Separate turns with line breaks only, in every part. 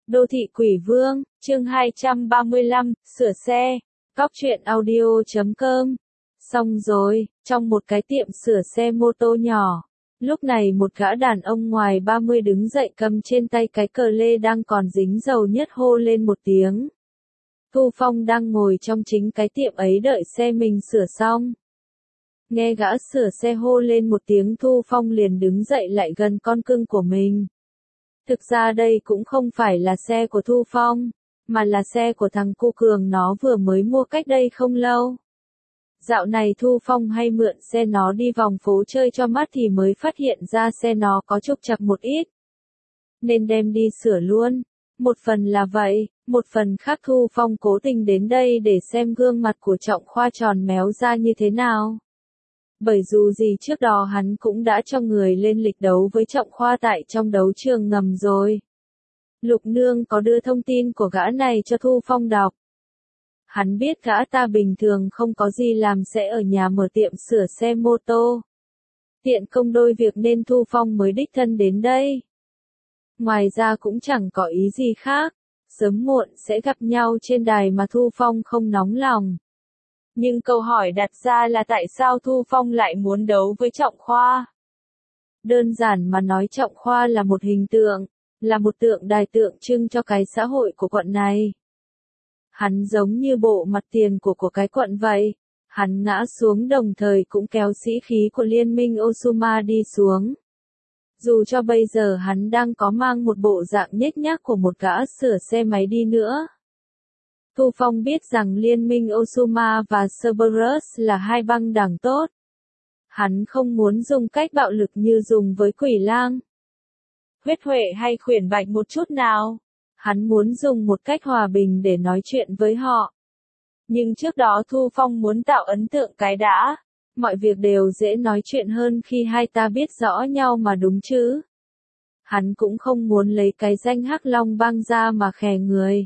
Đô thị quỷ vương, chương 235, sửa xe. Cóc truyện audio.com. Xong rồi, trong một cái tiệm sửa xe mô tô nhỏ. Lúc này một gã đàn ông ngoài 30 đứng dậy cầm trên tay cái cờ lê đang còn dính dầu nhất hô lên một tiếng. Thu Phong đang ngồi trong chính cái tiệm ấy đợi xe mình sửa xong. Nghe gã sửa xe hô lên một tiếng Thu Phong liền đứng dậy lại gần con cưng của mình. Thực ra đây cũng không phải là xe của Thu Phong, mà là xe của thằng cu Cường nó vừa mới mua cách đây không lâu. Dạo này Thu Phong hay mượn xe nó đi vòng phố chơi cho mắt thì mới phát hiện ra xe nó có trục trặc một ít. Nên đem đi sửa luôn. Một phần là vậy, một phần khác Thu Phong cố tình đến đây để xem gương mặt của Trọng Khoa tròn méo ra như thế nào. Bởi dù gì trước đó hắn cũng đã cho người lên lịch đấu với Trọng Khoa tại trong đấu trường ngầm rồi. Lục Nương có đưa thông tin của gã này cho Thu Phong đọc. Hắn biết gã ta bình thường không có gì làm sẽ ở nhà mở tiệm sửa xe mô tô. Tiện công đôi việc nên Thu Phong mới đích thân đến đây. Ngoài ra cũng chẳng có ý gì khác, sớm muộn sẽ gặp nhau trên đài mà Thu Phong không nóng lòng. Nhưng câu hỏi đặt ra là tại sao Thu Phong lại muốn đấu với Trọng Khoa? Đơn giản mà nói Trọng Khoa là một hình tượng, là một tượng đài tượng trưng cho cái xã hội của quận này. Hắn giống như bộ mặt tiền của cái quận vậy, hắn ngã xuống đồng thời cũng kéo sĩ khí của liên minh Osuma đi xuống. Dù cho bây giờ hắn đang có mang một bộ dạng nhếch nhác của một gã sửa xe máy đi nữa. Thu Phong biết rằng liên minh Osuma và Cerberus là hai băng đảng tốt. Hắn không muốn dùng cách bạo lực như dùng với Quỷ Lang, Huyết Huệ hay Khuyển Bạch một chút nào. Hắn muốn dùng một cách hòa bình để nói chuyện với họ. Nhưng trước đó Thu Phong muốn tạo ấn tượng cái đã. Mọi việc đều dễ nói chuyện hơn khi hai ta biết rõ nhau mà đúng chứ. Hắn cũng không muốn lấy cái danh Hắc Long băng ra mà khè người.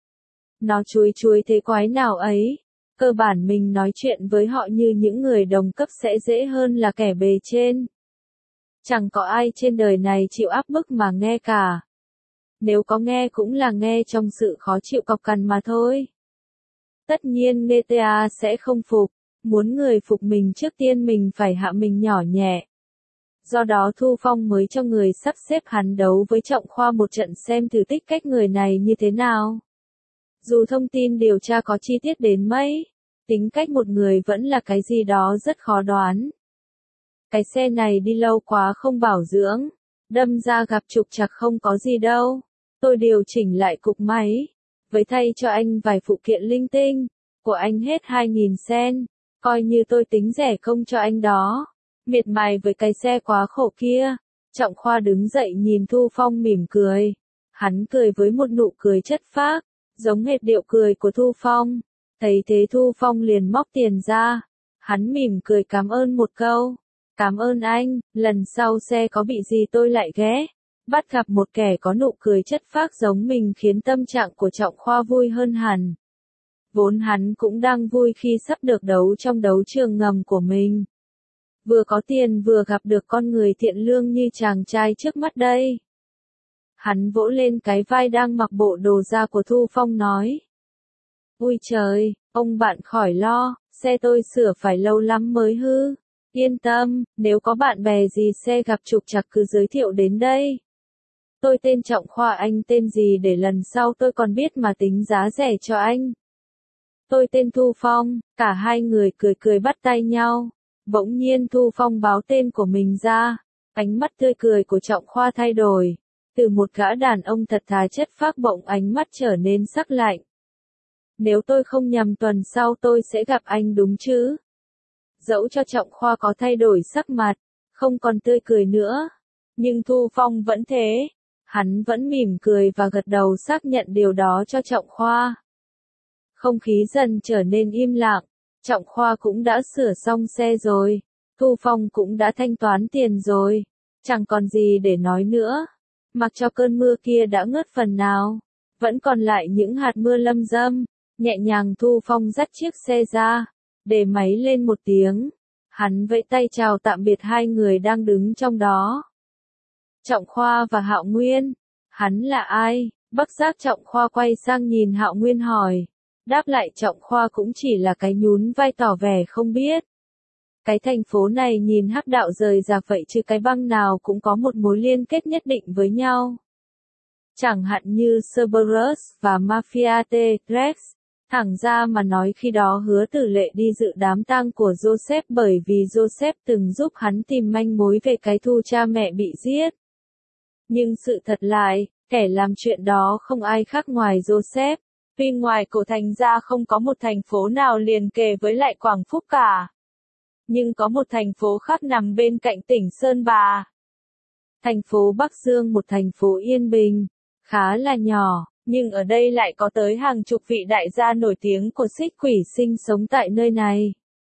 Nó chuối thế quái nào ấy. Cơ bản mình nói chuyện với họ như những người đồng cấp sẽ dễ hơn là kẻ bề trên. Chẳng có ai trên đời này chịu áp bức mà nghe cả. Nếu có nghe cũng là nghe trong sự khó chịu cọc cằn mà thôi. Tất nhiên GTA sẽ không phục. Muốn người phục mình trước tiên mình phải hạ mình nhỏ nhẹ. Do đó Thu Phong mới cho người sắp xếp hắn đấu với Trọng Khoa một trận xem thử tích cách người này như thế nào. Dù thông tin điều tra có chi tiết đến mấy, tính cách một người vẫn là cái gì đó rất khó đoán. Cái xe này đi lâu quá không bảo dưỡng, đâm ra gặp trục trặc không có gì đâu. Tôi điều chỉnh lại cục máy, với thay cho anh vài phụ kiện linh tinh, của anh hết 2.000 sen, coi như tôi tính rẻ công cho anh đó. Miệt mài với cái xe quá khổ kia. Trọng Khoa đứng dậy nhìn Thu Phong mỉm cười. Hắn cười với một nụ cười chất phác, giống hệt điệu cười của Thu Phong. Thấy thế Thu Phong liền móc tiền ra. Hắn mỉm cười cảm ơn một câu. Cảm ơn anh, lần sau xe có bị gì tôi lại ghé. Bắt gặp một kẻ có nụ cười chất phác giống mình khiến tâm trạng của Trọng Khoa vui hơn hẳn. Vốn hắn cũng đang vui khi sắp được đấu trong đấu trường ngầm của mình. Vừa có tiền vừa gặp được con người thiện lương như chàng trai trước mắt đây. Hắn vỗ lên cái vai đang mặc bộ đồ da của Thu Phong nói. Ui trời, ông bạn khỏi lo, xe tôi sửa phải lâu lắm mới hư. Yên tâm, nếu có bạn bè gì xe gặp trục trặc cứ giới thiệu đến đây. Tôi tên Trọng Khoa, anh tên gì để lần sau tôi còn biết mà tính giá rẻ cho anh. Tôi tên Thu Phong. Cả hai người cười bắt tay nhau. Bỗng nhiên Thu Phong báo tên của mình ra. Ánh mắt tươi cười của Trọng Khoa thay đổi. Từ một gã đàn ông thật thà chất phác bỗng ánh mắt trở nên sắc lạnh. Nếu tôi không nhầm tuần sau tôi sẽ gặp anh đúng chứ? Dẫu cho Trọng Khoa có thay đổi sắc mặt, không còn tươi cười nữa. Nhưng Thu Phong vẫn thế. Hắn vẫn mỉm cười và gật đầu xác nhận điều đó cho Trọng Khoa. Không khí dần trở nên im lặng. Trọng Khoa cũng đã sửa xong xe rồi. Thu Phong cũng đã thanh toán tiền rồi. Chẳng còn gì để nói nữa. Mặc cho cơn mưa kia đã ngớt phần nào. Vẫn còn lại những hạt mưa lâm dâm. Nhẹ nhàng Thu Phong dắt chiếc xe ra. Để máy lên một tiếng. Hắn vẫy tay chào tạm biệt hai người đang đứng trong đó. Trọng Khoa và Hạo Nguyên. Hắn là ai? Bắc Giác Trọng Khoa quay sang nhìn Hạo Nguyên hỏi. Đáp lại Trọng Khoa cũng chỉ là cái nhún vai tỏ vẻ không biết. Cái thành phố này nhìn hắc đạo rời rạc vậy chứ cái băng nào cũng có một mối liên kết nhất định với nhau. Chẳng hạn như Cerberus và Mafia T-Rex. Thẳng ra mà nói khi đó Hứa Tử Lệ đi dự đám tang của Joseph bởi vì Joseph từng giúp hắn tìm manh mối về cái thu cha mẹ bị giết. Nhưng sự thật lại, kẻ làm chuyện đó không ai khác ngoài Joseph. Vì ngoài cổ thành ra không có một thành phố nào liền kề với lại Quảng Phúc cả. Nhưng có một thành phố khác nằm bên cạnh tỉnh Sơn Bà. Thành phố Bắc Dương, một thành phố yên bình, khá là nhỏ, nhưng ở đây lại có tới hàng chục vị đại gia nổi tiếng của Xích Quỷ sinh sống tại nơi này.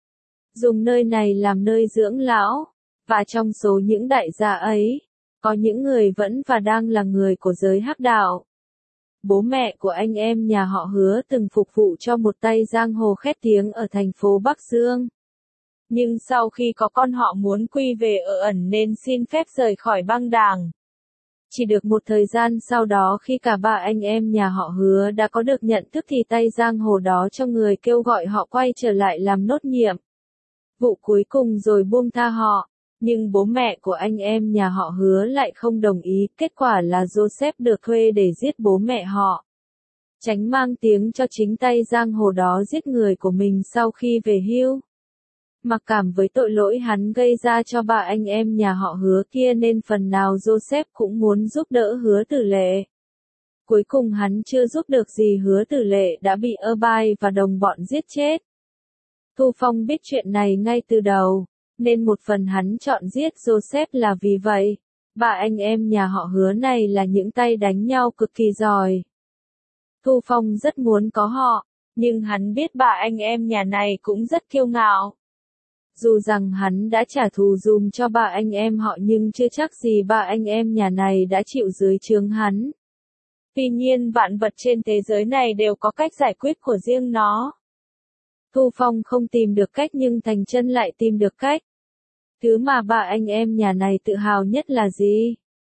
Dùng nơi này làm nơi dưỡng lão, và trong số những đại gia ấy, có những người vẫn và đang là người của giới hắc đạo. Bố mẹ của anh em nhà họ Hứa từng phục vụ cho một tay giang hồ khét tiếng ở thành phố Bắc Dương. Nhưng sau khi có con họ muốn quy về ở ẩn nên xin phép rời khỏi băng đảng. Chỉ được một thời gian sau đó khi cả ba anh em nhà họ Hứa đã có được nhận thức thì tay giang hồ đó cho người kêu gọi họ quay trở lại làm nốt nhiệm vụ cuối cùng rồi buông tha họ. Nhưng bố mẹ của anh em nhà họ Hứa lại không đồng ý, kết quả là Joseph được thuê để giết bố mẹ họ. Tránh mang tiếng cho chính tay giang hồ đó giết người của mình sau khi về hưu. Mặc cảm với tội lỗi hắn gây ra cho ba anh em nhà họ Hứa kia nên phần nào Joseph cũng muốn giúp đỡ Hứa Tử Lệ. Cuối cùng hắn chưa giúp được gì, Hứa Tử Lệ đã bị Irvine và đồng bọn giết chết. Thu Phong biết chuyện này ngay từ đầu, nên một phần hắn chọn giết Joseph là vì vậy. Ba anh em nhà họ Hứa này là những tay đánh nhau cực kỳ giỏi. Thu Phong rất muốn có họ, nhưng hắn biết ba anh em nhà này cũng rất kiêu ngạo. Dù rằng hắn đã trả thù dùm cho ba anh em họ nhưng chưa chắc gì ba anh em nhà này đã chịu dưới trướng hắn. Tuy nhiên vạn vật trên thế giới này đều có cách giải quyết của riêng nó. Thu Phong không tìm được cách nhưng Thành Chân lại tìm được cách. Thứ mà ba anh em nhà này tự hào nhất là gì?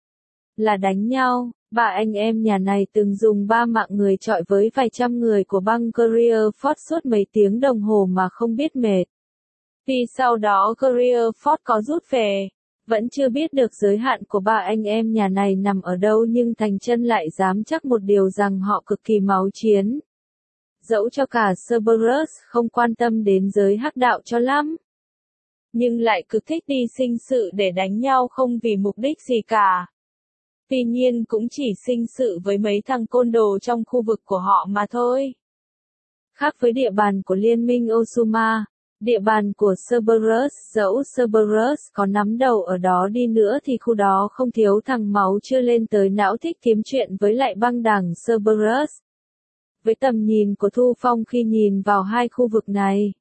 Là đánh nhau. Ba anh em nhà này từng dùng 3 mạng người chọi với vài trăm người của băng Career Force suốt mấy tiếng đồng hồ mà không biết mệt. Vì sau đó Career Force có rút về, vẫn chưa biết được giới hạn của ba anh em nhà này nằm ở đâu nhưng Thành Chân lại dám chắc một điều rằng họ cực kỳ máu chiến. Dẫu cho cả Cerberus không quan tâm đến giới hắc đạo cho lắm, nhưng lại cực thích đi sinh sự để đánh nhau không vì mục đích gì cả. Tuy nhiên cũng chỉ sinh sự với mấy thằng côn đồ trong khu vực của họ mà thôi. Khác với địa bàn của Liên minh Osuma, địa bàn của Cerberus, dẫu Cerberus có nắm đầu ở đó đi nữa thì khu đó không thiếu thằng máu chưa lên tới não thích kiếm chuyện với lại băng đảng Cerberus. Với tầm nhìn của Thu Phong khi nhìn vào hai khu vực này,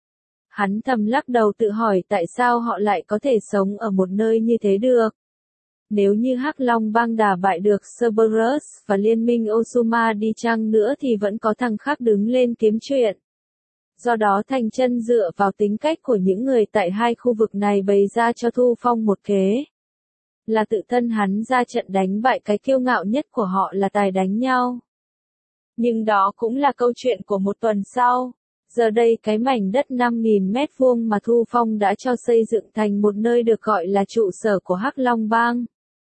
hắn thầm lắc đầu tự hỏi tại sao họ lại có thể sống ở một nơi như thế được. Nếu như Hắc Long bang đả bại được Cerberus và Liên minh Osuma đi chăng nữa thì vẫn có thằng khác đứng lên kiếm chuyện. Do đó Thành Chân dựa vào tính cách của những người tại hai khu vực này bày ra cho Thu Phong một kế. Là tự thân hắn ra trận đánh bại cái kiêu ngạo nhất của họ là tài đánh nhau. Nhưng đó cũng là câu chuyện của một tuần sau. Giờ đây cái mảnh đất 5.000 mét vuông mà Thu Phong đã cho xây dựng thành một nơi được gọi là trụ sở của Hắc Long bang.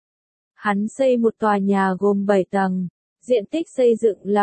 Hắn xây một tòa nhà gồm 7 tầng, diện tích xây dựng là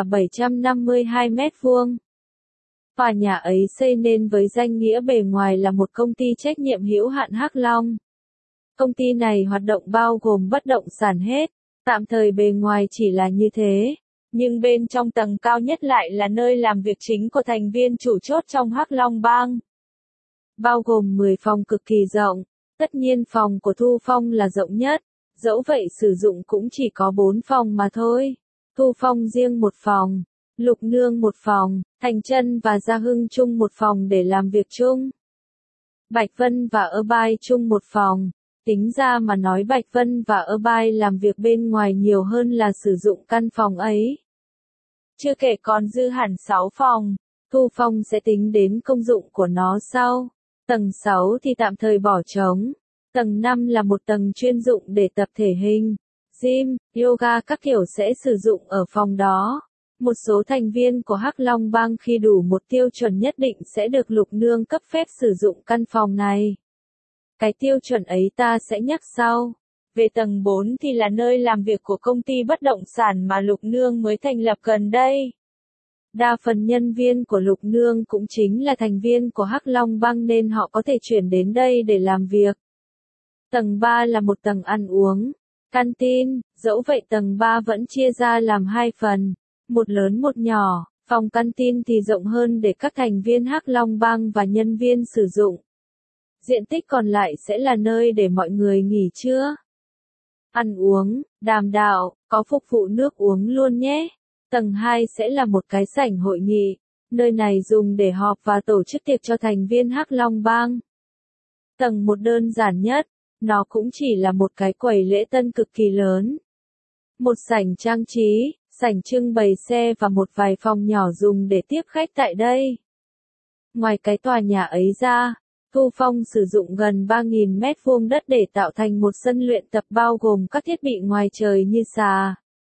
752 mét vuông. Tòa nhà ấy xây nên với danh nghĩa bề ngoài là một công ty trách nhiệm hữu hạn Hắc Long. Công ty này hoạt động bao gồm bất động sản hết, tạm thời bề ngoài chỉ là như thế, nhưng bên trong tầng cao nhất lại là nơi làm việc chính của thành viên chủ chốt trong Hắc Long bang. Bao gồm 10 phòng cực kỳ rộng, tất nhiên phòng của Thu Phong là rộng nhất, dẫu vậy sử dụng cũng chỉ có 4 phòng mà thôi. Thu Phong riêng một phòng, Lục Nương một phòng, Thành Chân và Gia Hưng chung một phòng để làm việc chung. Bạch Vân và Irvine chung một phòng. Tính ra mà nói Bạch Vân và Irvine làm việc bên ngoài nhiều hơn là sử dụng căn phòng ấy. Chưa kể còn dư hẳn 6 phòng, Thu Phong sẽ tính đến công dụng của nó sau. Tầng 6 thì tạm thời bỏ trống. Tầng 5 là một tầng chuyên dụng để tập thể hình, gym, yoga các kiểu sẽ sử dụng ở phòng đó. Một số thành viên của Hắc Long Bang khi đủ một tiêu chuẩn nhất định sẽ được Lục Nương cấp phép sử dụng căn phòng này. Cái tiêu chuẩn ấy ta sẽ nhắc sau. Về tầng 4 thì là nơi làm việc của công ty bất động sản mà Lục Nương mới thành lập gần đây. Đa phần nhân viên của Lục Nương cũng chính là thành viên của Hắc Long Bang nên họ có thể chuyển đến đây để làm việc. Tầng 3 là một tầng ăn uống, canteen, dẫu vậy tầng 3 vẫn chia ra làm hai phần, một lớn một nhỏ, phòng canteen thì rộng hơn để các thành viên Hắc Long Bang và nhân viên sử dụng. Diện tích còn lại sẽ là nơi để mọi người nghỉ trưa. Ăn uống, đàm đạo, có phục vụ nước uống luôn nhé. Tầng 2 sẽ là một cái sảnh hội nghị, nơi này dùng để họp và tổ chức tiệc cho thành viên Hắc Long Bang. Tầng 1 đơn giản nhất, nó cũng chỉ là một cái quầy lễ tân cực kỳ lớn. Một sảnh trang trí, sảnh trưng bày xe và một vài phòng nhỏ dùng để tiếp khách tại đây. Ngoài cái tòa nhà ấy ra, Thu Phong sử dụng gần 3.000 mét vuông đất để tạo thành một sân luyện tập bao gồm các thiết bị ngoài trời như xà,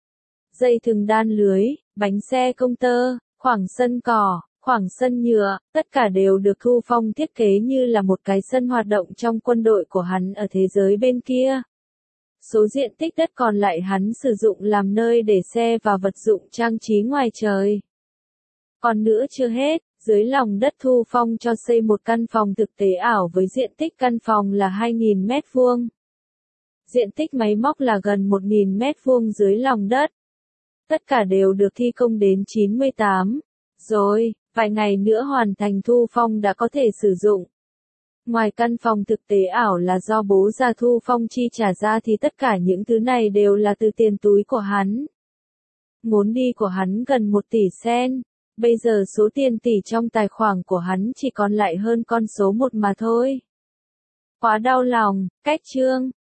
dây thừng đan lưới, bánh xe công tơ, khoảng sân cỏ, khoảng sân nhựa, tất cả đều được Thu Phong thiết kế như là một cái sân hoạt động trong quân đội của hắn ở thế giới bên kia. Số diện tích đất còn lại hắn sử dụng làm nơi để xe và vật dụng trang trí ngoài trời. Còn nữa chưa hết, dưới lòng đất Thu Phong cho xây một căn phòng thực tế ảo với diện tích căn phòng là 2.000 mét vuông. Diện tích máy móc là gần 1.000 mét vuông dưới lòng đất. Tất cả đều được thi công đến 98. Rồi, vài ngày nữa hoàn thành Thu Phong đã có thể sử dụng. Ngoài căn phòng thực tế ảo là do bố già Thu Phong chi trả ra thì tất cả những thứ này đều là từ tiền túi của hắn. Vốn đi của hắn gần 1 tỷ sen. Bây giờ số tiền tỷ trong tài khoản của hắn chỉ còn lại hơn con số 1 mà thôi. Quá đau lòng, cách chương.